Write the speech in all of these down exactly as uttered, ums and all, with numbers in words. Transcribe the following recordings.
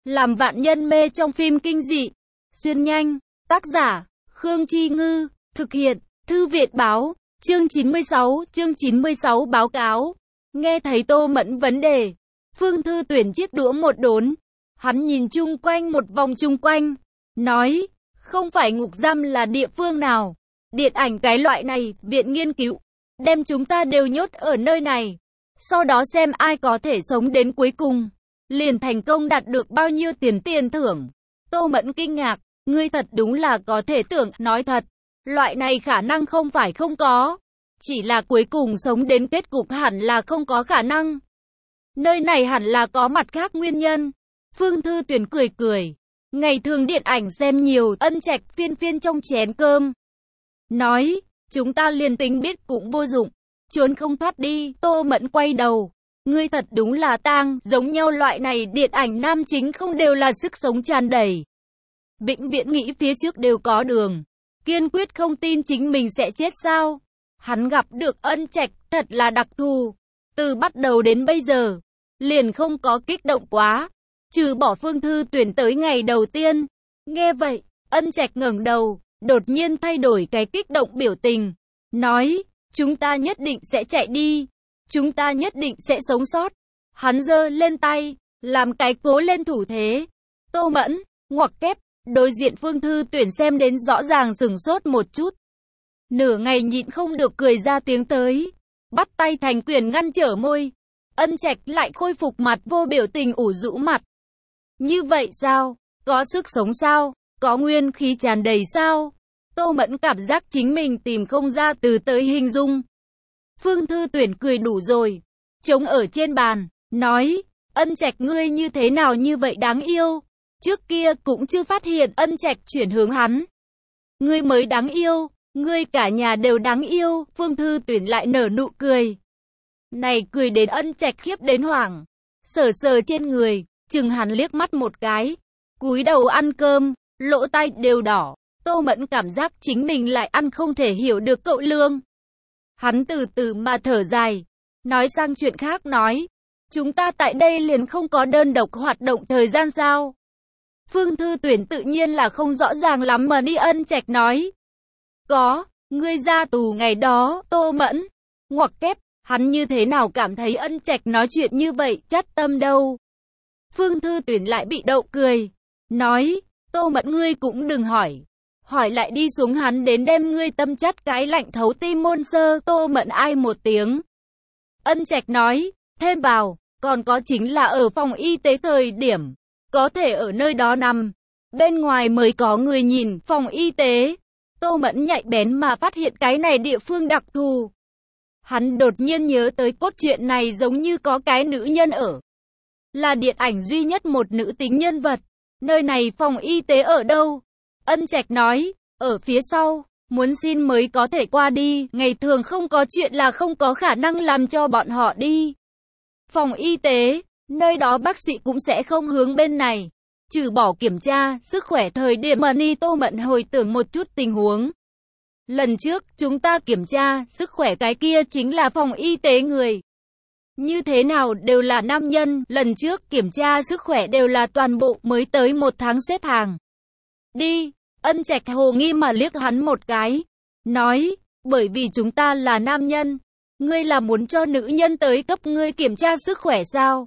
Làm vạn nhân mê trong phim kinh dị. Xuyên nhanh. Tác giả, Khương Chi Ngư. Thực hiện, Thư viện báo. Chương chín mươi sáu, chương chín mươi sáu báo cáo. Nghe thấy Tô Mẫn vấn đề, Phương Thư Tuyển chiếc đũa một đốn. Hắn nhìn chung quanh một vòng chung quanh, nói, không phải ngục giam là địa phương nào. Điện ảnh cái loại này, viện nghiên cứu, đem chúng ta đều nhốt ở nơi này. Sau đó xem ai có thể sống đến cuối cùng, liền thành công đạt được bao nhiêu tiền tiền thưởng. Tô Mẫn kinh ngạc, ngươi thật đúng là có thể tưởng, nói thật. Loại này khả năng không phải không có, chỉ là cuối cùng sống đến kết cục hẳn là không có khả năng. Nơi này hẳn là có mặt khác nguyên nhân. Phương Thư Tuyển cười cười, ngày thường điện ảnh xem nhiều, Ân Trạch phiên phiên trong chén cơm. Nói, chúng ta liền tính biết cũng vô dụng, trốn không thoát đi. Tô Mẫn quay đầu, ngươi thật đúng là tang, giống nhau loại này điện ảnh nam chính không đều là sức sống tràn đầy. Vĩnh viễn nghĩ phía trước đều có đường, kiên quyết không tin chính mình sẽ chết sao. Hắn gặp được Ân Trạch thật là đặc thù, từ bắt đầu đến bây giờ, liền không có kích động quá, trừ bỏ Phương Thư Tuyển tới ngày đầu tiên. Nghe vậy, Ân Trạch ngẩng đầu, đột nhiên thay đổi cái kích động biểu tình, nói, chúng ta nhất định sẽ chạy đi, chúng ta nhất định sẽ sống sót. Hắn giơ lên tay, làm cái cố lên thủ thế. Tô Mẫn, ngoặc kép, đối diện Phương Thư Tuyển xem đến rõ ràng sửng sốt một chút. Nửa ngày nhịn không được cười ra tiếng tới, bắt tay thành quyền ngăn trở môi. Ân Trạch lại khôi phục mặt vô biểu tình ủ rũ mặt. Như vậy sao? Có sức sống sao? Có nguyên khí tràn đầy sao? Tô Mẫn cảm giác chính mình tìm không ra từ tới hình dung. Phương Thư Tuyển cười đủ rồi, chống ở trên bàn, nói, Ân Trạch ngươi như thế nào như vậy đáng yêu. Trước kia cũng chưa phát hiện. Ân Trạch chuyển hướng hắn. Ngươi mới đáng yêu, ngươi cả nhà đều đáng yêu. Phương Thư Tuyển lại nở nụ cười. Này cười đến Ân Trạch khiếp đến hoảng, sờ sờ trên người, chừng hắn liếc mắt một cái, cúi đầu ăn cơm, lỗ tai đều đỏ. Tô Mẫn cảm giác chính mình lại ăn không thể hiểu được cậu Lương. Hắn từ từ mà thở dài, nói sang chuyện khác nói, chúng ta tại đây liền không có đơn độc hoạt động thời gian sao? Phương Thư Tuyển tự nhiên là không rõ ràng lắm mà đi. Ân Trạch nói, có, ngươi ra tù ngày đó. Tô Mẫn, ngoặc kép, hắn như thế nào cảm thấy Ân Trạch nói chuyện như vậy chát tâm đâu. Phương Thư Tuyển lại bị đậu cười, nói, Tô Mẫn ngươi cũng đừng hỏi. Hỏi lại đi xuống hắn đến đem ngươi tâm chắt cái lạnh thấu tim môn sơ. Tô Mẫn ai một tiếng. Ân Trạch nói, thêm vào, còn có chính là ở phòng y tế thời điểm, có thể ở nơi đó nằm, bên ngoài mới có người nhìn. Phòng y tế. Tô Mẫn nhạy bén mà phát hiện cái này địa phương đặc thù. Hắn đột nhiên nhớ tới cốt truyện này giống như có cái nữ nhân ở. Là điện ảnh duy nhất một nữ tính nhân vật. Nơi này phòng y tế ở đâu? Ân Trạch nói, ở phía sau, muốn xin mới có thể qua đi, ngày thường không có chuyện là không có khả năng làm cho bọn họ đi. Phòng y tế, nơi đó bác sĩ cũng sẽ không hướng bên này, trừ bỏ kiểm tra sức khỏe thời điểm mà ni. Tô Mẫn hồi tưởng một chút tình huống. Lần trước, chúng ta kiểm tra sức khỏe cái kia chính là phòng y tế người. Như thế nào đều là nam nhân, lần trước kiểm tra sức khỏe đều là toàn bộ mới tới một tháng xếp hàng. Đi, Ân Trạch hồ nghi mà liếc hắn một cái, nói, bởi vì chúng ta là nam nhân, ngươi là muốn cho nữ nhân tới cấp ngươi kiểm tra sức khỏe sao?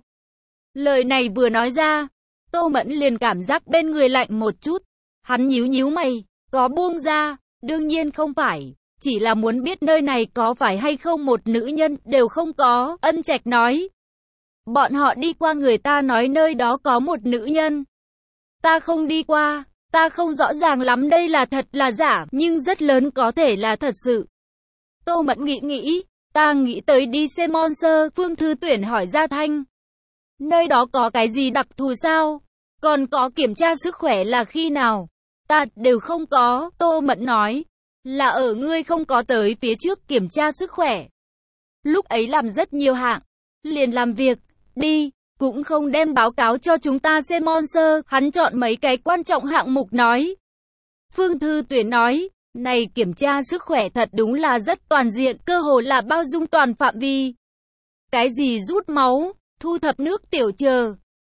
Lời này vừa nói ra, Tô Mẫn liền cảm giác bên người lạnh một chút, hắn nhíu nhíu mày, có buông ra, đương nhiên không phải, chỉ là muốn biết nơi này có phải hay không một nữ nhân đều không có. Ân Trạch nói, bọn họ đi qua người ta nói nơi đó có một nữ nhân. Ta không đi qua. Ta không rõ ràng lắm đây là thật là giả, nhưng rất lớn có thể là thật sự. Tô Mẫn nghĩ nghĩ, ta nghĩ tới đi xem Monster. Phương Thư Tuyển hỏi ra thanh, nơi đó có cái gì đặc thù sao? Còn có kiểm tra sức khỏe là khi nào? Ta đều không có. Tô Mẫn nói, là ở ngươi không có tới phía trước kiểm tra sức khỏe. Lúc ấy làm rất nhiều hạng, liền làm việc, đi. Cũng không đem báo cáo cho chúng ta xem Monster. Hắn chọn mấy cái quan trọng hạng mục nói. Phương Thư Tuyển nói, này kiểm tra sức khỏe thật đúng là rất toàn diện, cơ hồ là bao dung toàn phạm vi. Cái gì rút máu, thu thập nước tiểu chờ,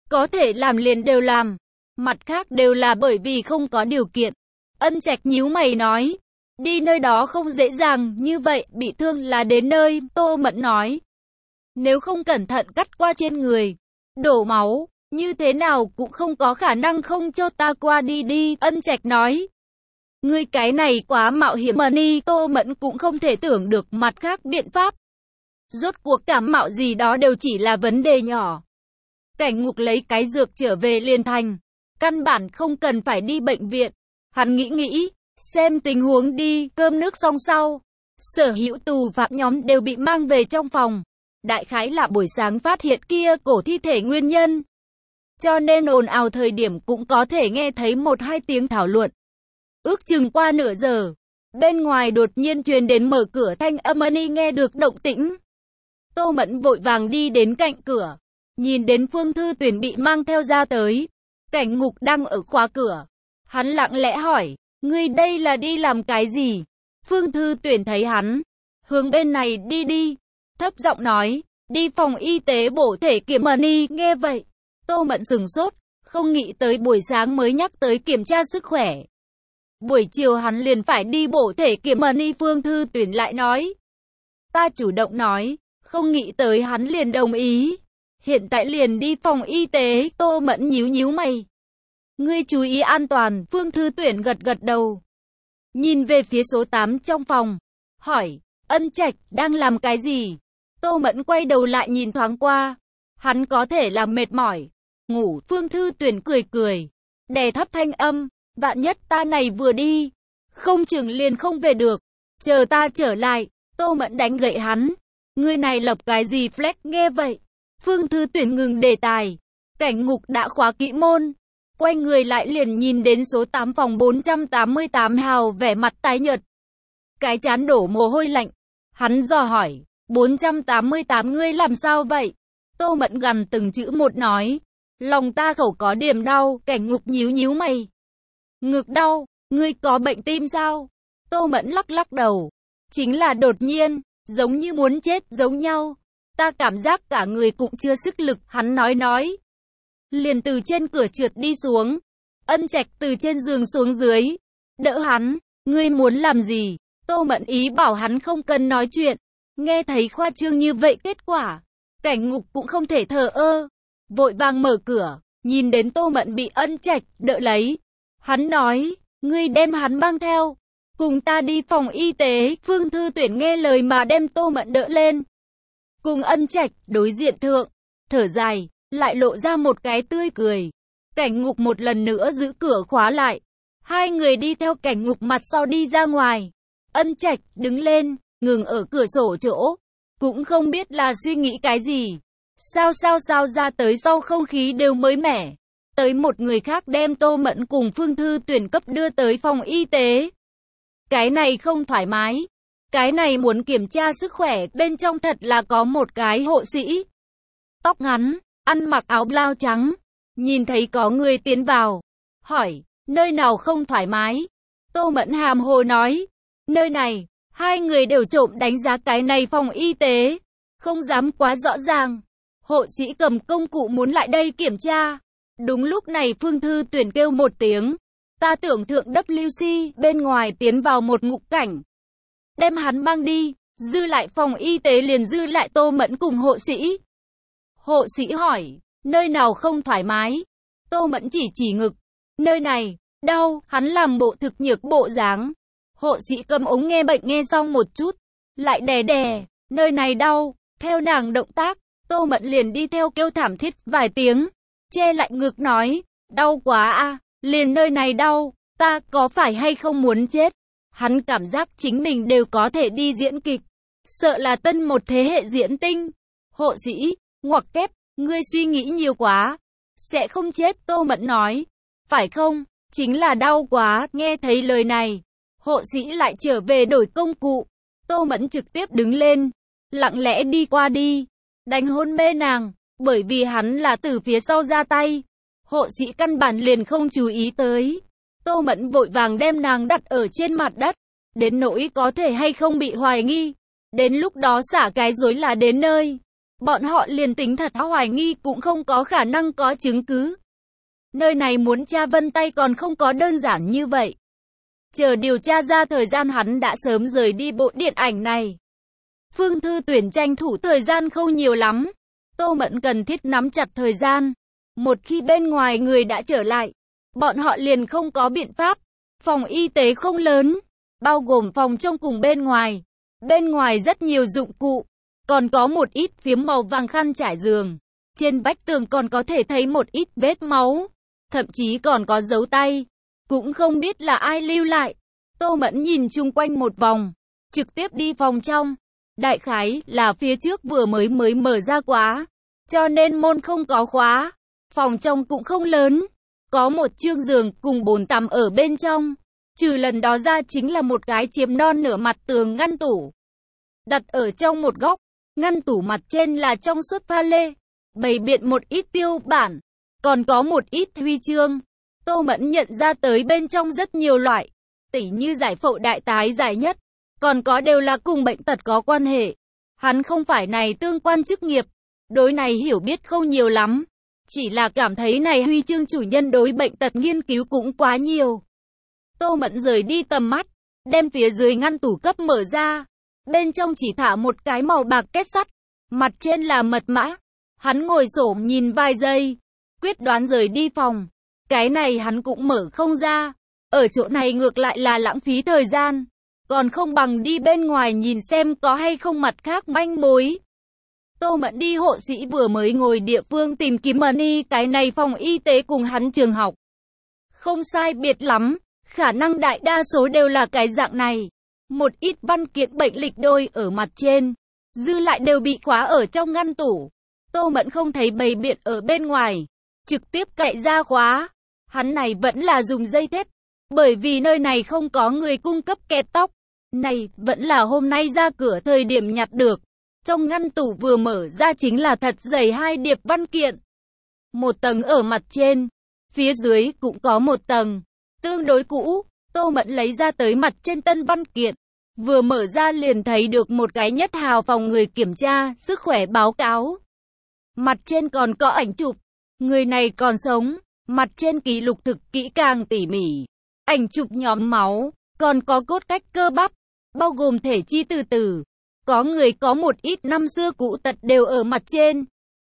có thể làm liền đều làm, mặt khác đều là bởi vì không có điều kiện. Ân Trạch nhíu mày nói, đi nơi đó không dễ dàng như vậy, bị thương là đến nơi, Tô Mẫn nói. Nếu không cẩn thận cắt qua trên người, đổ máu, như thế nào cũng không có khả năng không cho ta qua đi đi, Ân Trạch nói. Ngươi cái này quá mạo hiểm mà đi, Tô Mẫn cũng không thể tưởng được mặt khác biện pháp. Rốt cuộc cảm mạo gì đó đều chỉ là vấn đề nhỏ. Cảnh Ngục lấy cái dược trở về liền thành, căn bản không cần phải đi bệnh viện. Hắn nghĩ nghĩ, xem tình huống đi, cơm nước xong sau. Sở hữu tù phạm nhóm đều bị mang về trong phòng. Đại khái là buổi sáng phát hiện kia cổ thi thể nguyên nhân. Cho nên ồn ào thời điểm cũng có thể nghe thấy một hai tiếng thảo luận. Ước chừng qua nửa giờ, bên ngoài đột nhiên truyền đến mở cửa thanh âm. Ân nghe được động tĩnh. Tô Mẫn vội vàng đi đến cạnh cửa, nhìn đến Phương Thư Tuyển bị mang theo ra tới. Cảnh Ngục đang ở khóa cửa. Hắn lặng lẽ hỏi, ngươi đây là đi làm cái gì? Phương Thư Tuyển thấy hắn, hướng bên này đi đi. Thấp giọng nói, đi phòng y tế bổ thể kiểm. Ân nghe vậy, Tô Mẫn sửng sốt, không nghĩ tới buổi sáng mới nhắc tới kiểm tra sức khỏe. Buổi chiều hắn liền phải đi bổ thể kiểm. Ân Phương Thư Tuyển lại nói, ta chủ động nói, không nghĩ tới hắn liền đồng ý. Hiện tại liền đi phòng y tế. Tô Mẫn nhíu nhíu mày. Ngươi chú ý an toàn. Phương Thư Tuyển gật gật đầu, nhìn về phía số tám trong phòng, hỏi, Ân Trạch đang làm cái gì? Tô Mẫn quay đầu lại nhìn thoáng qua, hắn có thể là mệt mỏi, ngủ. Phương Thư Tuyển cười cười, đè thấp thanh âm, vạn nhất ta này vừa đi, không chừng liền không về được, chờ ta trở lại. Tô Mẫn đánh gậy hắn, ngươi này lập cái gì flex? Nghe vậy, Phương Thư Tuyển ngừng đề tài. Cảnh Ngục đã khóa kỹ môn, quay người lại liền nhìn đến số tám phòng bốn trăm tám mươi tám hào vẻ mặt tái nhợt, cái trán đổ mồ hôi lạnh. Hắn dò hỏi, bốn trăm tám mươi tám ngươi làm sao vậy? Tô Mẫn gằn từng chữ một nói, lòng ta khẩu có điểm đau. Cảnh Ngục nhíu nhíu mày, ngực đau, ngươi có bệnh tim sao? Tô Mẫn lắc lắc đầu, chính là đột nhiên, giống như muốn chết giống nhau. Ta cảm giác cả người cũng chưa sức lực. Hắn nói nói, liền từ trên cửa trượt đi xuống. Ân Trạch từ trên giường xuống dưới, đỡ hắn. Ngươi muốn làm gì? Tô Mẫn ý bảo hắn không cần nói chuyện. Nghe thấy khoa trương như vậy kết quả, Cảnh Ngục cũng không thể thờ ơ, vội vàng mở cửa, nhìn đến Tô Mẫn bị Ân Trạch đỡ lấy. Hắn nói, ngươi đem hắn mang theo, cùng ta đi phòng y tế. Phương Thư Tuyển nghe lời mà đem Tô Mẫn đỡ lên, cùng Ân Trạch đối diện thượng, thở dài, lại lộ ra một cái tươi cười. Cảnh Ngục một lần nữa giữ cửa khóa lại. Hai người đi theo Cảnh Ngục mặt sau đi ra ngoài. Ân Trạch đứng lên, ngừng ở cửa sổ chỗ, cũng không biết là suy nghĩ cái gì. Sao sao sao ra tới sau không khí đều mới mẻ. Tới một người khác đem Tô Mẫn cùng Phương Thư Tuyển cấp đưa tới phòng y tế. Cái này không thoải mái. Cái này muốn kiểm tra sức khỏe. Bên trong thật là có một cái hộ sĩ, tóc ngắn, ăn mặc áo blau trắng. Nhìn thấy có người tiến vào, hỏi, nơi nào không thoải mái? Tô Mẫn hàm hồ nói, nơi này. Hai người đều trộm đánh giá cái này phòng y tế, không dám quá rõ ràng. Hộ sĩ cầm công cụ muốn lại đây kiểm tra. Đúng lúc này Phương Thư Tuyển kêu một tiếng, ta tưởng thượng W C. Bên ngoài tiến vào một ngục cảnh, đem hắn mang đi. Dư lại phòng y tế liền dư lại Tô Mẫn cùng hộ sĩ. Hộ sĩ hỏi, nơi nào không thoải mái? Tô Mẫn chỉ chỉ ngực, nơi này, đau. Hắn làm bộ thực nhược bộ dáng. Hộ sĩ cầm ống nghe bệnh nghe xong một chút, lại đè đè, nơi này đau. Theo nàng động tác, Tô Mẫn liền đi theo kêu thảm thiết vài tiếng, che lại ngực nói, đau quá a, liền nơi này đau, ta có phải hay không muốn chết? Hắn cảm giác chính mình đều có thể đi diễn kịch, sợ là tân một thế hệ diễn tinh. Hộ sĩ, ngoặc kép, ngươi suy nghĩ nhiều quá, sẽ không chết. Tô Mẫn nói, phải không, chính là đau quá. Nghe thấy lời này, hộ sĩ lại trở về đổi công cụ. Tô Mẫn trực tiếp đứng lên, lặng lẽ đi qua đi, đánh hôn mê nàng, bởi vì hắn là từ phía sau ra tay. Hộ sĩ căn bản liền không chú ý tới. Tô Mẫn vội vàng đem nàng đặt ở trên mặt đất, đến nỗi có thể hay không bị hoài nghi, đến lúc đó xả cái rối là đến nơi. Bọn họ liền tính thật hoài nghi cũng không có khả năng có chứng cứ. Nơi này muốn tra vân tay còn không có đơn giản như vậy. Chờ điều tra ra thời gian hắn đã sớm rời đi bộ điện ảnh này. Phương Thư Tuyển tranh thủ thời gian không nhiều lắm. Tô Mẫn cần thiết nắm chặt thời gian. Một khi bên ngoài người đã trở lại, bọn họ liền không có biện pháp. Phòng y tế không lớn, bao gồm phòng trong cùng bên ngoài. Bên ngoài rất nhiều dụng cụ, còn có một ít phiếm màu vàng khăn trải giường. Trên vách tường còn có thể thấy một ít vết máu, thậm chí còn có dấu tay. Cũng không biết là ai lưu lại. Tô Mẫn nhìn chung quanh một vòng, trực tiếp đi phòng trong. Đại khái là phía trước vừa mới mới mở ra quá, cho nên môn không có khóa. Phòng trong cũng không lớn, có một chiếc giường cùng bồn tắm ở bên trong. Trừ lần đó ra chính là một cái chiếm non nửa mặt tường ngăn tủ. Đặt ở trong một góc, ngăn tủ mặt trên là trong suốt pha lê, bày biện một ít tiêu bản, còn có một ít huy chương. Tô Mẫn nhận ra tới bên trong rất nhiều loại, tỉ như giải phẫu đại tái giải nhất, còn có đều là cùng bệnh tật có quan hệ. Hắn không phải này tương quan chức nghiệp, đối này hiểu biết không nhiều lắm, chỉ là cảm thấy này huy chương chủ nhân đối bệnh tật nghiên cứu cũng quá nhiều. Tô Mẫn rời đi tầm mắt, đem phía dưới ngăn tủ cấp mở ra, bên trong chỉ thả một cái màu bạc kết sắt, mặt trên là mật mã. Hắn ngồi xổm nhìn vài giây, quyết đoán rời đi phòng. Cái này hắn cũng mở không ra, ở chỗ này ngược lại là lãng phí thời gian, còn không bằng đi bên ngoài nhìn xem có hay không mặt khác manh mối. Tô Mẫn đi hộ sĩ vừa mới ngồi địa phương tìm kiếm money, cái này phòng y tế cùng hắn trường học không sai biệt lắm, khả năng đại đa số đều là cái dạng này. Một ít văn kiện bệnh lịch đôi ở mặt trên, dư lại đều bị khóa ở trong ngăn tủ. Tô Mẫn không thấy bày biện ở bên ngoài, trực tiếp cậy ra khóa. Hắn này vẫn là dùng dây thép, bởi vì nơi này không có người cung cấp kẹp tóc. Này vẫn là hôm nay ra cửa thời điểm nhặt được. Trong ngăn tủ vừa mở ra chính là thật dày hai điệp văn kiện. Một tầng ở mặt trên, phía dưới cũng có một tầng, tương đối cũ. Tô Mẫn lấy ra tới mặt trên tân văn kiện, vừa mở ra liền thấy được một cái nhất hào phòng người kiểm tra sức khỏe báo cáo. Mặt trên còn có ảnh chụp, người này còn sống, mặt trên ký lục thực kỹ càng tỉ mỉ. Ảnh chụp nhóm máu, còn có cốt cách cơ bắp, bao gồm thể chi từ từ. Có người có một ít năm xưa cũ tật đều ở mặt trên.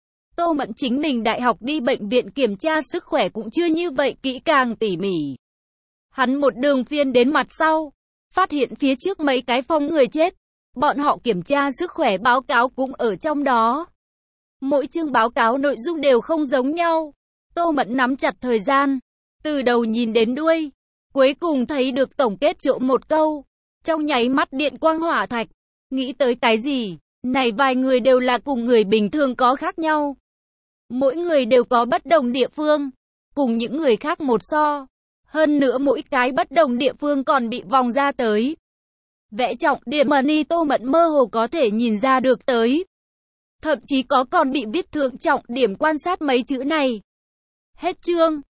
Tô Mẫn chính mình đại học đi bệnh viện kiểm tra sức khỏe cũng chưa như vậy kỹ càng tỉ mỉ. Hắn một đường phiên đến mặt sau, phát hiện phía trước mấy cái phòng người chết. Bọn họ kiểm tra sức khỏe báo cáo cũng ở trong đó. Mỗi chương báo cáo nội dung đều không giống nhau. Tô Mẫn nắm chặt thời gian, từ đầu nhìn đến đuôi, cuối cùng thấy được tổng kết trộm một câu. Trong nháy mắt điện quang hỏa thạch, nghĩ tới cái gì? Này vài người đều là cùng người bình thường có khác nhau. Mỗi người đều có bất đồng địa phương, cùng những người khác một so. Hơn nữa mỗi cái bất đồng địa phương còn bị vòng ra tới. Vẽ trọng điểm money Tô Mẫn mơ hồ có thể nhìn ra được tới. Thậm chí có còn bị viết thượng trọng điểm quan sát mấy chữ này. Hết chương.